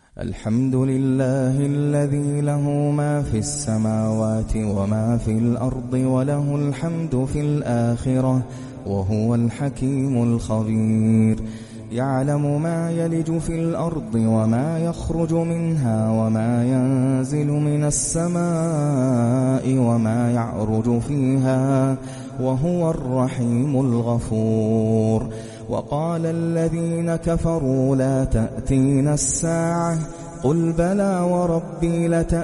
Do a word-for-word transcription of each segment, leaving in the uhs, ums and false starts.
الحمد لله الذي له ما في السماوات وما في الأرض وله الحمد في الآخرة وهو الحكيم الخبير. يعلم ما يلج في الأرض وما يخرج منها وما ينزل من السماء وما يعرج فيها وهو الرحيم الغفور. وقال الذين كفروا لا تأتينا الساعة قل بلى وربي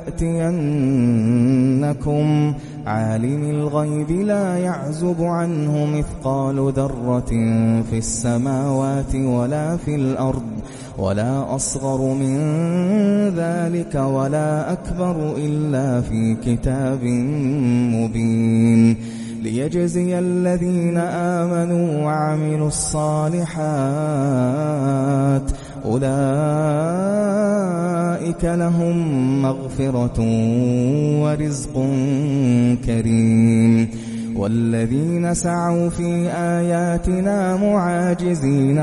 لتأتينكم عالم الغيب لا يعزب عنه مثقال ذرة في السماوات ولا في الأرض ولا أصغر من ذلك ولا أكبر إلا في كتاب مبين ليجزي الذين آمنوا وعملوا الصالحات أولئك لهم مغفرة ورزق كريم. والذين سعوا في آياتنا معاجزين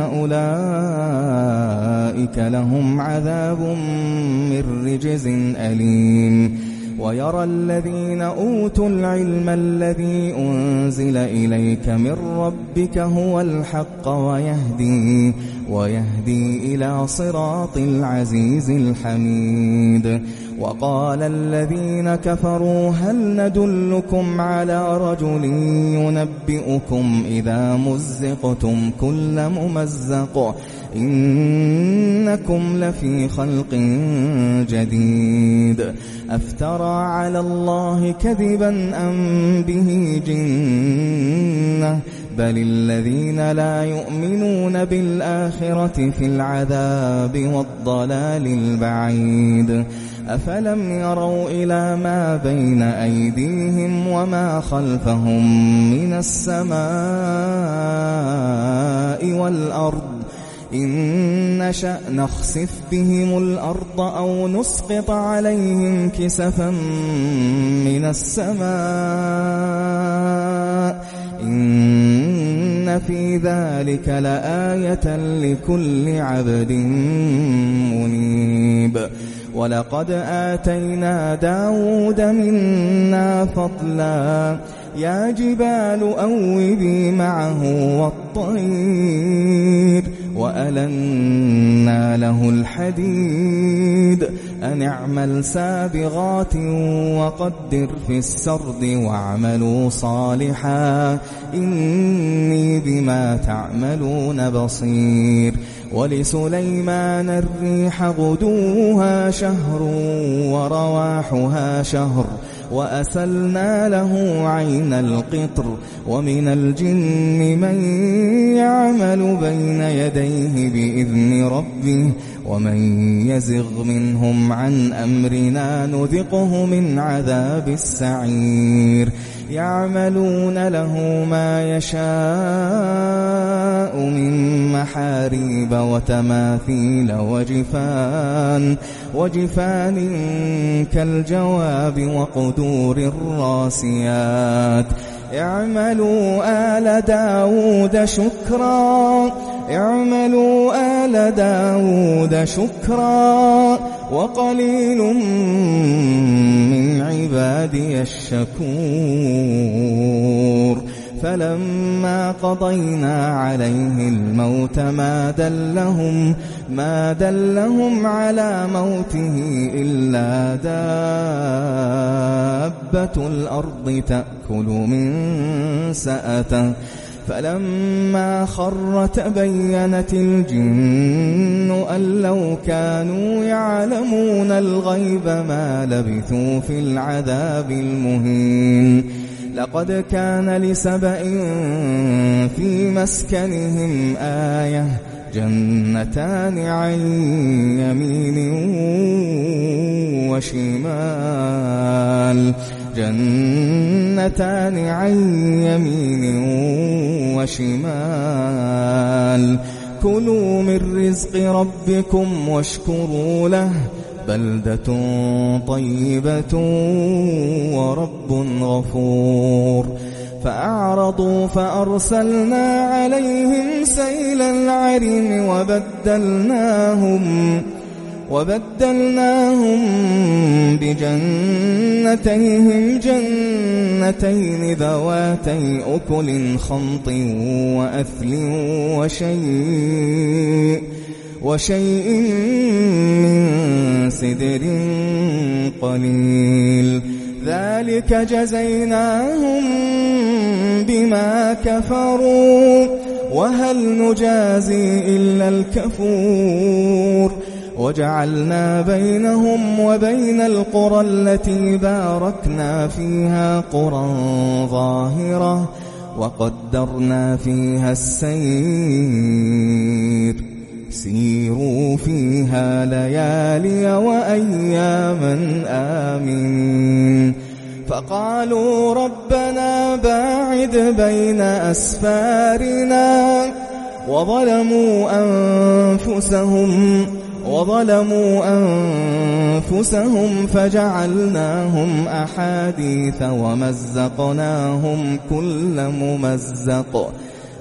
أولئك لهم عذاب من رجز أليم. ويرى الذين أوتوا العلم الذي أنزل إليك من ربك هو الحق ويهدي, ويهدي إلى صراط العزيز الحميد. وقال الذين كفروا هل ندلكم على رجل ينبئكم إذا مزقتم كل ممزق إنكم لفي خلق جديد أفترى على الله كذبا أم به جنة بل الذين لا يؤمنون بالآخرة في العذاب والضلال البعيد. أفلم يروا إلى ما بين أيديهم وما خلفهم من السماء والأرض إن نشأ نخسف بهم الأرض أو نسقط عليهم كسفا من السماء إن في ذلك لآية لكل عبد منيب. ولقد آتينا داود منا فضلا يا جبال أوبي معه والطير وألنا له الحديد أن اعمل سابغات وقدر في السرد واعملوا صالحا إني بما تعملون بصير. ولسليمان الريح غدوها شهر ورواحها شهر وأسلنا له عين القطر ومن الجن من يعمل بين يديه بإذن ربه ومن يزغ منهم عن أمرنا نذقه من عذاب السعير. يعملون له ما يشاء من محاريب وتماثيل وجفان وجفان كالجواب وقدور الراسيات. اعملوا آل داود شكرا اعملوا آل داود شكرا وقليل من عبادي الشكور. فلما قضينا عليه الموت ما دلهم ما دلهم على موته إلا دابة الأرض تأكل من سأته فلما خر تبينت الجن أن لو كانوا يعلمون الغيب ما لبثوا في العذاب المهين. لقد كان لسبأ في مسكنهم آية جنتان عن يمين وشمال جنتان عن يمين وشمال كلوا من رزق ربكم واشكروا له بلدة طيبة ورب غفور. فأعرضوا فأرسلنا عليهم سيل العرم وبدلناهم وبدلناهم بجنتيهم جنتين ذواتي أكل خمط وأثل وشيء وشيء من سدر قليل ذلك جزيناهم بما كفروا وهل نجازي إلا الكفور وجعلنا بينهم وبين القرى التي باركنا فيها قرى ظاهرة وقدرنا فيها السير سيروا فيها ليالي وأياما آمنين فقالوا ربنا باعد بين أسفارنا وظلموا أنفسهم وظلموا أنفسهم فجعلناهم أحاديث ومزقناهم كل ممزق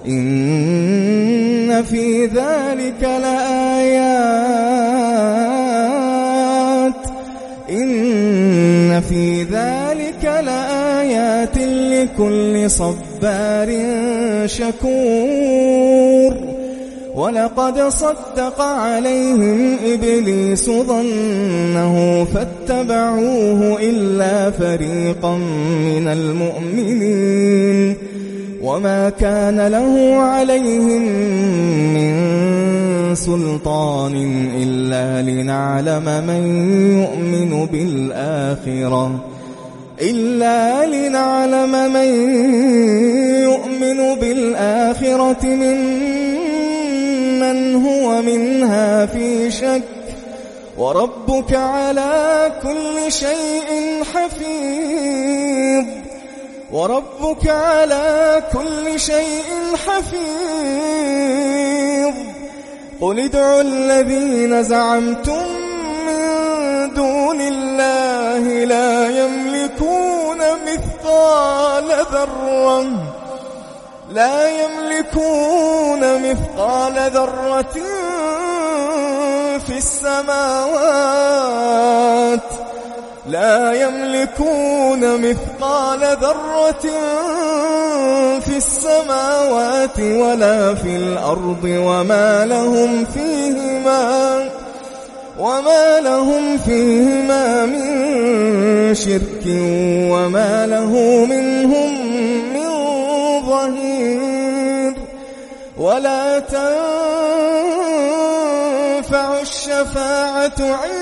إن في ذلك لآيات إن في ذلك لآيات لكل صبار شكور ولقد صدق عليهم إبليس ظنه فاتبعوه إلا فريقا من المؤمنين وما كان له عليهم من سلطان إلا لنعلم من يؤمن بالآخرة إلا لنعلم من يؤمن بالآخرة ممن هو منها في شك وربك على كل شيء حفيظ وربك على كل شيء حفيظ قل ادعوا الذين زعمتم من دون الله لا يملكون مثقال ذرة لا يملكون مثقال ذرة في السماوات لا يملكون مثقال ذرة في السماوات ولا في الأرض وما لهم فيهما وما لهم فيهما من شرك وما له منهم من ظهير ولا تنفع الشفاعة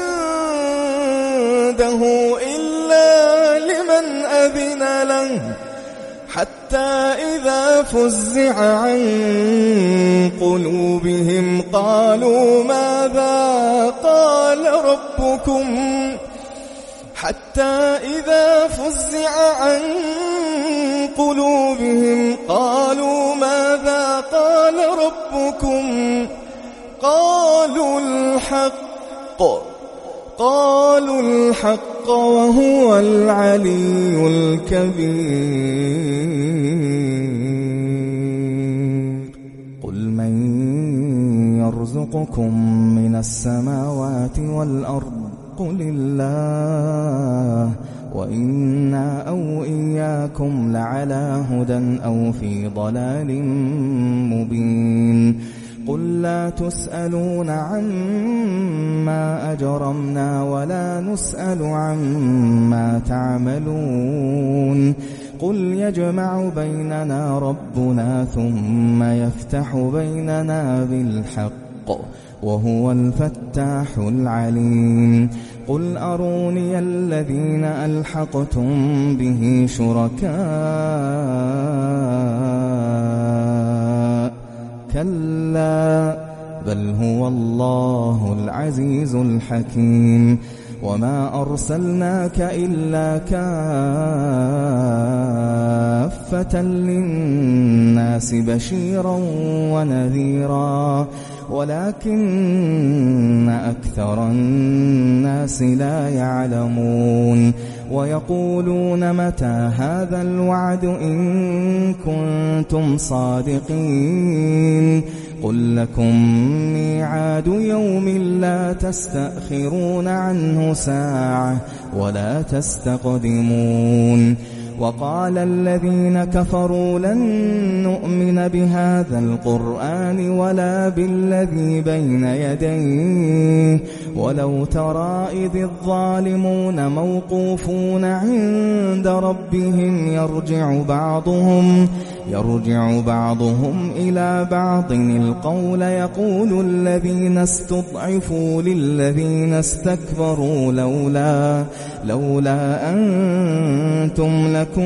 عنده إلا لمن أذن له حتى إذا فزع عن قلوبهم قالوا ماذا قال ربكم حتى إذا فزع عن قلوبهم قالوا ماذا قال ربكم قالوا الحق قالوا الحق وهو العلي الكبير قل من يرزقكم من السماوات والأرض قل الله وإنا أو إياكم لعلى هدى أو في ضلال مبين قل لا تسألون عما أجرمنا ولا نسأل عما تعملون قل يجمع بيننا ربنا ثم يفتح بيننا بالحق وهو الفتاح العليم قل أروني الذين ألحقتم به شركاء كلا بل هو الله العزيز الحكيم وما أرسلناك إلا كافة للناس بشيرا ونذيرا ولكن أكثر الناس لا يعلمون ويقولون متى هذا الوعد إن كنتم صادقين قل لكم ميعاد يوم لا تستأخرون عنه ساعة ولا تستقدمون وقال الذين كفروا لن نؤمن بهذا القرآن ولا بالذي بين يديه ولو ترى إذ الظالمون موقوفون عند ربهم يرجع بعضهم يرجع بعضهم إلى بعض القول يقول الذين استضعفوا للذين استكبروا لولا لولا أنتم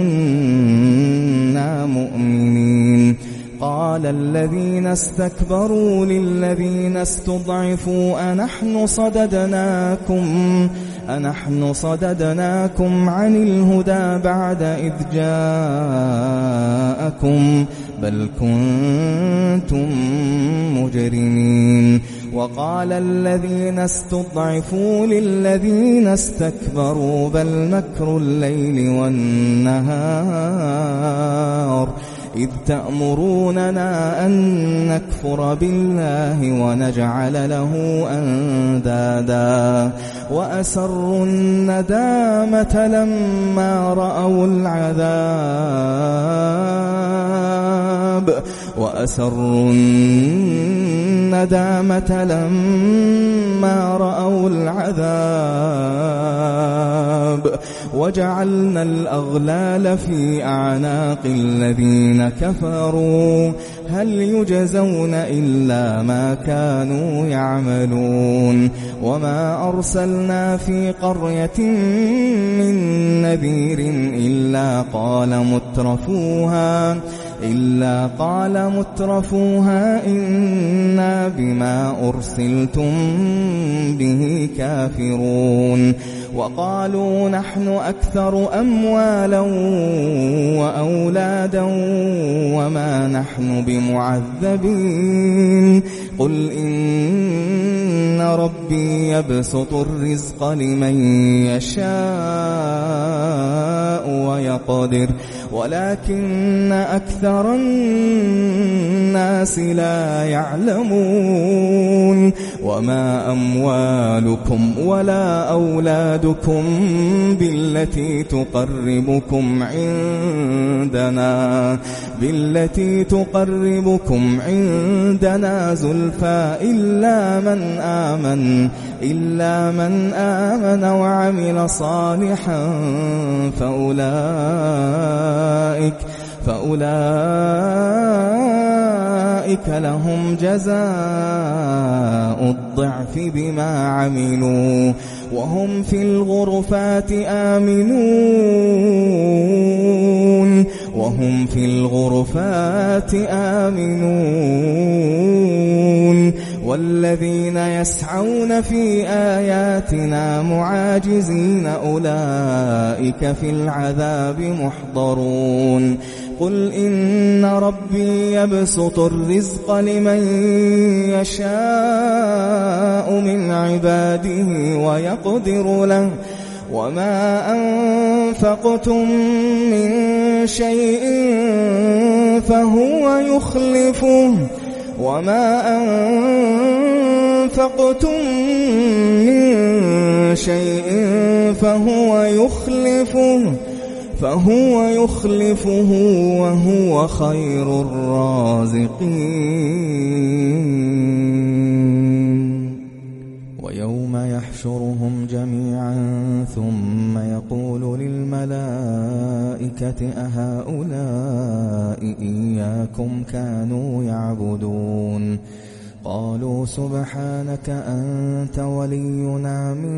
لكنا مؤمنين قال الذين استكبروا للذين استضعفوا أنحن صددناكم أنحن صددناكم عن الهدى بعد إذ جاءكم بل كنتم مجرمين وقال الذين استضعفوا للذين استكبروا بل مكر الليل والنهار إذ تأمروننا أن نكفر بالله ونجعل له أندادا وأسروا الندامة لما رأوا العذاب وأسروا الندامة لما رأوا العذاب وجعلنا الأغلال في أعناق الذين كفروا هل يجزون إلا ما كانوا يعملون وما أرسلنا في قرية من نذير إلا قال مترفوها إلا قال مترفوها إنا بما أرسلتم به كافرون وقالوا نحن أكثر أموالا وأولادا وما نحن بمعذبين قل إن ربي يبسط الرزق لمن يشاء ويقدر ولكن أكثر الناس لا يعلمون وما أموالكم ولا أولادكم بالتي تقربكم عندنا بالتي تقربكم عندنا زلفى إلا من آمن إلا من آمن وعمل صالحا فأولئك فأولئك لهم جزاء الضعف بما عملوا وهم في الغرفات آمنون وهم في الغرفات آمنون والذين يسعون في آياتنا معاجزين أولئك في العذاب محضرون قل إن ربي يبسط الرزق لمن يشاء من عباده ويقدر له وما أنفقتم من شيء فهو يخلفه وما أنفقتم من شيء فهو يخلفه فهو يخلفه وهو خير الرازقين ويوم يحشرهم جميعا ثم يقول للملائكة أهؤلاء إياكم كانوا يعبدون قالوا سبحانك أنت ولينا من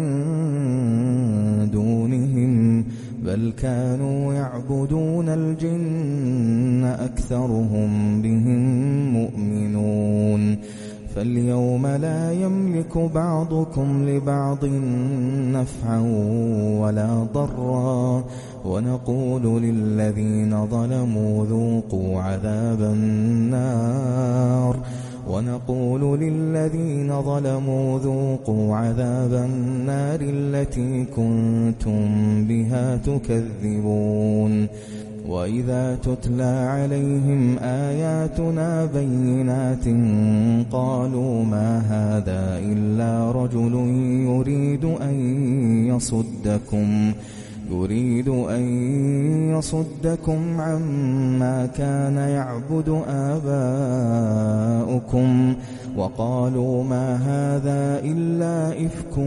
دونهم بل كانوا يعبدون الجن أكثرهم بهم مؤمنون فاليوم لا يملك بعضكم لبعض نفعا ولا ضرا ونقول للذين ظلموا ذوقوا عذاب النار ونقول للذين ظلموا ذوقوا عذاب النار التي كنتم بها تكذبون وإذا تتلى عليهم آياتنا بينات قالوا ما هذا إلا رجل يريد أن يصدكم يريد أن يصدكم عما كان يعبد آباؤكم وقالوا ما هذا إلا إفك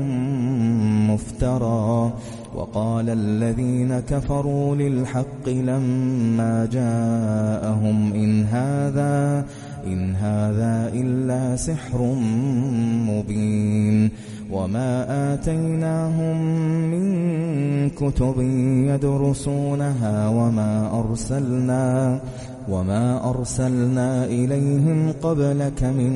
مفترى وقال الذين كفروا للحق لما جاءهم إن هذا إن هذا إلا سحر مبين وما آتيناهم من كتب يدرسونها وما أرسلنا وما أرسلنا إليهم قبلك من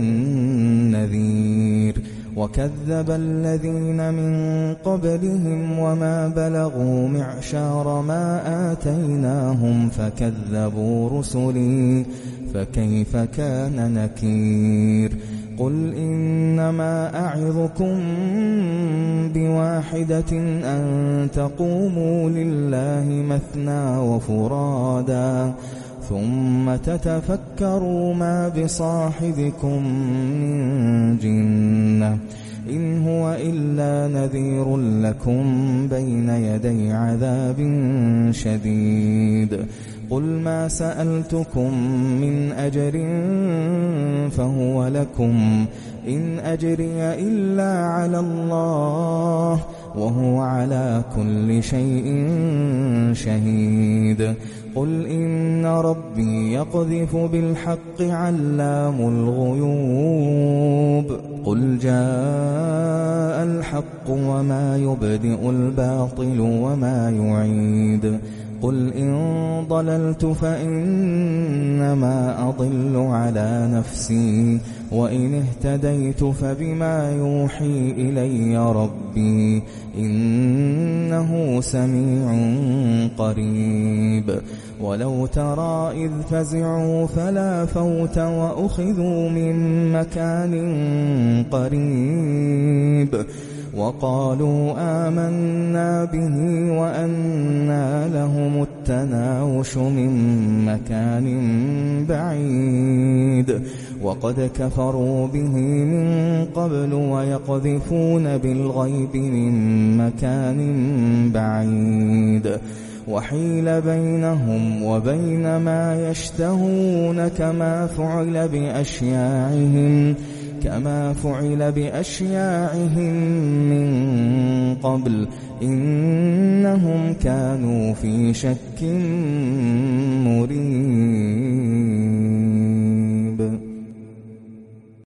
نذير وكذب الذين من قبلهم وما بلغوا معشار ما آتيناهم فكذبوا رسلي فكيف كان نكير قل إنما أعظكم بواحدة أن تقوموا لله مثنى وفرادا ثم تتفكروا ما بصاحبكم من جنة إن هو إلا نذير لكم بين يدي عذاب شديد قل ما سألتكم من أجر فهو لكم إن أجري إلا على الله وهو على كل شيء شهيد قل إن ربي يقذف بالحق علام الغيوب قل جاء الحق وما يبدئ الباطل وما يعيد قل إن ضللت فإنما أضل على نفسي وإن اهتديت فبما يوحي إلي ربي إنه سميع قريب ولو ترى إذ فزعوا فلا فوت وأخذوا من مكان قريب وقالوا آمنا به وأنى لهم التناوش من مكان بعيد وقد كفروا به من قبل ويقذفون بالغيب من مكان بعيد وحيل بينهم وبين ما يشتهون كما فعل بأشياعهم كما فعل بأشياعهم من قبل إنهم كانوا في شك مريب.